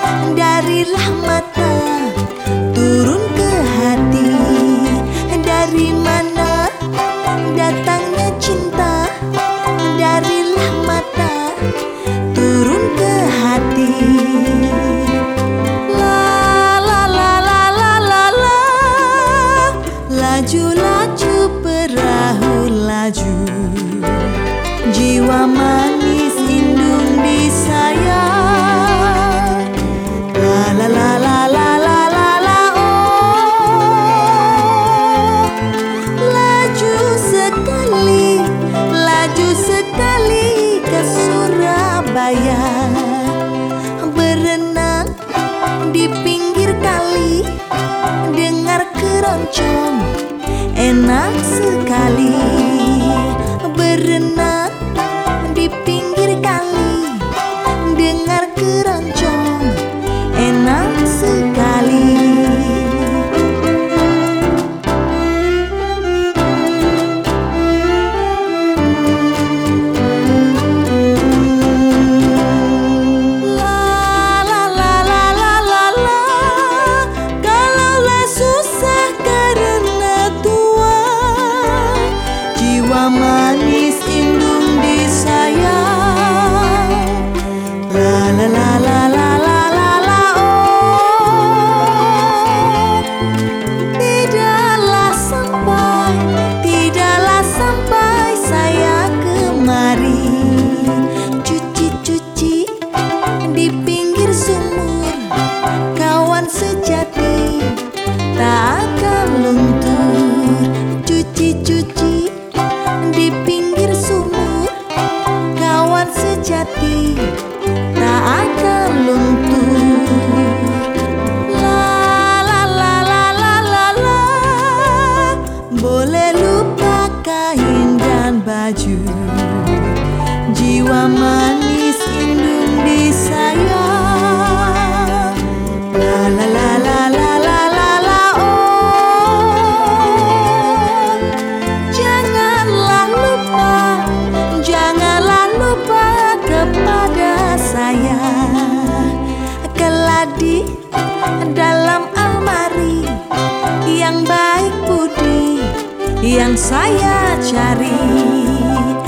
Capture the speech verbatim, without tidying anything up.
dari rahmatnya turun ke hati. Dari mana datangnya cinta, dari rahmatnya turun ke hati. La la la la la la la, laju laju perahu laju, jiwa manis indung disayang. La la la la la la la la, oh laju sekali, laju sekali ke Surabaya, berenang di pinggir kali, dengar keroncong enak sekali. Berenang di pinggir kali, dengar keroncong enak sekali. La la la la la la la, kalaulah susah karena tua, jiwa manis indung disayang. La la la la la la la la, oh tidaklah sampai, tidaklah sampai saya kemari, cuci-cuci di pinggir sumur, kawan sejati tak akan luntur. Cuci-cuci di pinggir sumur, kawan sejati tak akan luntur. La la la la la la la, boleh lupa kain dan baju, jiwa manis indung disayang. La la la la la la la la, oh janganlah lupa, janganlah lupa kepada saya. Keladi dalam almari, yang baik budi yang saya cari.